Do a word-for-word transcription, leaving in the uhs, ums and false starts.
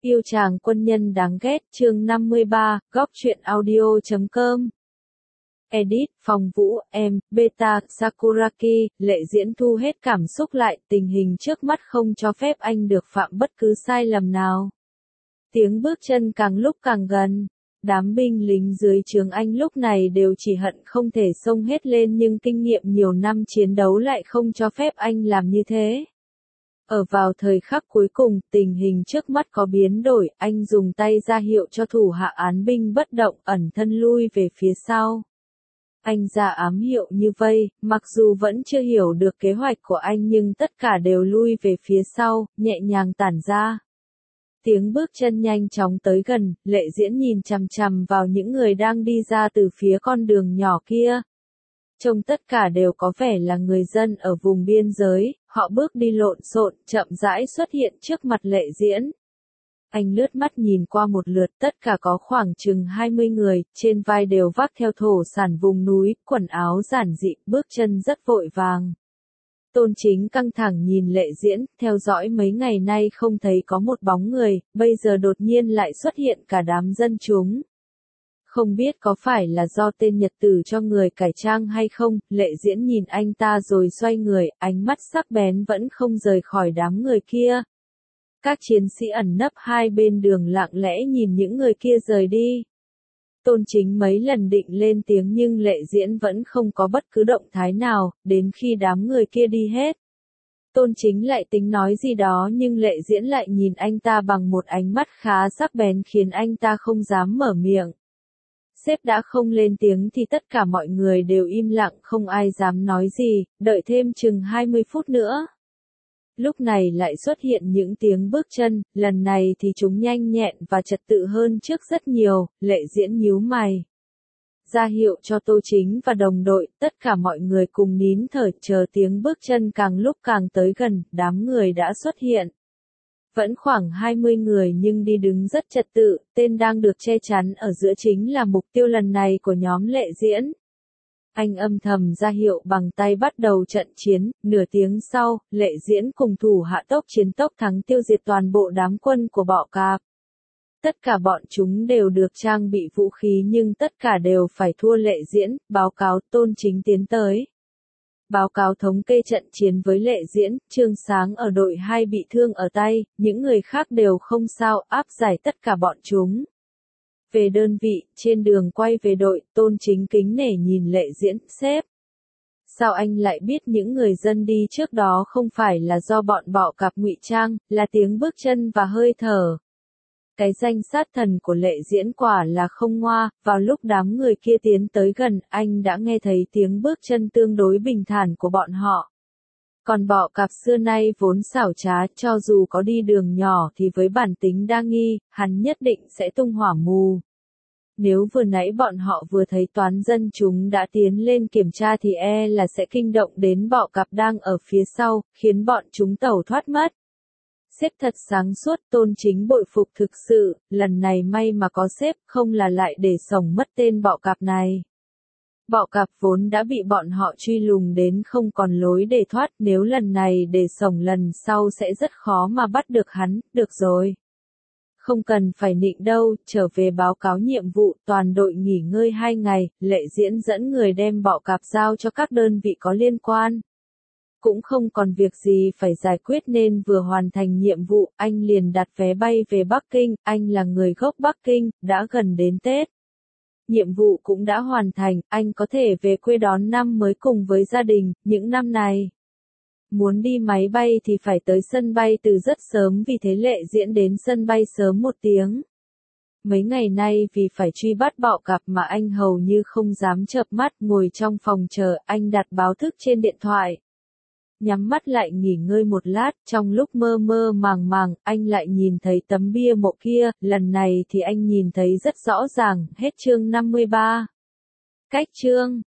Yêu chàng quân nhân đáng ghét chương năm mươi ba, góc truyện audio chấm com. Edit, Phòng Vũ, em, Beta, Sakuraki, Lệ Diễn thu hết cảm xúc lại, tình hình trước mắt không cho phép anh được phạm bất cứ sai lầm nào. Tiếng bước chân càng lúc càng gần. Đám binh lính dưới trướng anh lúc này đều chỉ hận không thể xông hết lên, nhưng kinh nghiệm nhiều năm chiến đấu lại không cho phép anh làm như thế. Ở vào thời khắc cuối cùng, tình hình trước mắt có biến đổi, anh dùng tay ra hiệu cho thủ hạ án binh bất động, ẩn thân lui về phía sau. Anh ra ám hiệu như vây, mặc dù vẫn chưa hiểu được kế hoạch của anh nhưng tất cả đều lui về phía sau, nhẹ nhàng tản ra. Tiếng bước chân nhanh chóng tới gần, Lệ Diễn nhìn chằm chằm vào những người đang đi ra từ phía con đường nhỏ kia. Trông tất cả đều có vẻ là người dân ở vùng biên giới, họ bước đi lộn xộn, chậm rãi xuất hiện trước mặt Lệ Diễn. Anh lướt mắt nhìn qua một lượt, tất cả có khoảng chừng hai mươi người, trên vai đều vác theo thổ sản vùng núi, quần áo giản dị, bước chân rất vội vàng. Tôn Chính căng thẳng nhìn Lệ Diễn, theo dõi mấy ngày nay không thấy có một bóng người, bây giờ đột nhiên lại xuất hiện cả đám dân chúng. Không biết có phải là do tên Nhật Tử cho người cải trang hay không, Lệ Diễn nhìn anh ta rồi xoay người, ánh mắt sắc bén vẫn không rời khỏi đám người kia. Các chiến sĩ ẩn nấp hai bên đường lặng lẽ nhìn những người kia rời đi. Tôn Chính mấy lần định lên tiếng nhưng Lệ Diễn vẫn không có bất cứ động thái nào, đến khi đám người kia đi hết. Tôn Chính lại tính nói gì đó nhưng Lệ Diễn lại nhìn anh ta bằng một ánh mắt khá sắc bén khiến anh ta không dám mở miệng. Sếp đã không lên tiếng thì tất cả mọi người đều im lặng, không ai dám nói gì, đợi thêm chừng hai mươi phút nữa. Lúc này lại xuất hiện những tiếng bước chân, lần này thì chúng nhanh nhẹn và trật tự hơn trước rất nhiều, Lệ Diễn nhíu mày. Ra hiệu cho Tô Chính và đồng đội, tất cả mọi người cùng nín thở chờ tiếng bước chân càng lúc càng tới gần, đám người đã xuất hiện. Vẫn khoảng hai mươi người nhưng đi đứng rất trật tự, tên đang được che chắn ở giữa chính là mục tiêu lần này của nhóm Lệ Diễn. Anh âm thầm ra hiệu bằng tay bắt đầu trận chiến, nửa tiếng sau, Lệ Diễn cùng thủ hạ tốc chiến tốc thắng tiêu diệt toàn bộ đám quân của Bọ Cạp. Tất cả bọn chúng đều được trang bị vũ khí nhưng tất cả đều phải thua Lệ Diễn, báo cáo. Tôn Chính tiến tới. Báo cáo thống kê trận chiến với Lệ Diễn, Trương Sáng ở đội hai bị thương ở tay, những người khác đều không sao, áp giải tất cả bọn chúng. Về đơn vị, trên đường quay về đội, Tôn Chính kính nể nhìn Lệ Diễn, sếp. Sao anh lại biết những người dân đi trước đó không phải là do bọn Bọ Cạp ngụy trang, là tiếng bước chân và hơi thở. Cái danh sát thần của Lệ Diễn quả là không ngoa, vào lúc đám người kia tiến tới gần, anh đã nghe thấy tiếng bước chân tương đối bình thản của bọn họ. Còn Bọ Cạp xưa nay vốn xảo trá, cho dù có đi đường nhỏ thì với bản tính đa nghi, hắn nhất định sẽ tung hỏa mù. Nếu vừa nãy bọn họ vừa thấy toán dân chúng đã tiến lên kiểm tra thì e là sẽ kinh động đến Bọ Cạp đang ở phía sau, khiến bọn chúng tẩu thoát mất. Sếp thật sáng suốt, Tôn Chính bội phục thực sự, lần này may mà có sếp, không là lại để sổng mất tên Bọ Cạp này. Bọ Cạp vốn đã bị bọn họ truy lùng đến không còn lối để thoát, nếu lần này để sổng lần sau sẽ rất khó mà bắt được hắn. Được rồi. Không cần phải nịnh đâu, trở về báo cáo nhiệm vụ, toàn đội nghỉ ngơi hai ngày, Lệ Diễn dẫn người đem Bọ Cạp giao cho các đơn vị có liên quan. Cũng không còn việc gì phải giải quyết nên vừa hoàn thành nhiệm vụ, anh liền đặt vé bay về Bắc Kinh, anh là người gốc Bắc Kinh, đã gần đến Tết. Nhiệm vụ cũng đã hoàn thành, anh có thể về quê đón năm mới cùng với gia đình, những năm này. Muốn đi máy bay thì phải tới sân bay từ rất sớm, vì thế Lệ Diễn đến sân bay sớm một tiếng. Mấy ngày nay vì phải truy bắt Bọ Cạp mà anh hầu như không dám chợp mắt, ngồi trong phòng chờ, anh đặt báo thức trên điện thoại. Nhắm mắt lại nghỉ ngơi một lát, trong lúc mơ mơ màng màng, anh lại nhìn thấy tấm bia mộ kia, lần này thì anh nhìn thấy rất rõ ràng, hết chương năm mươi ba. Cách chương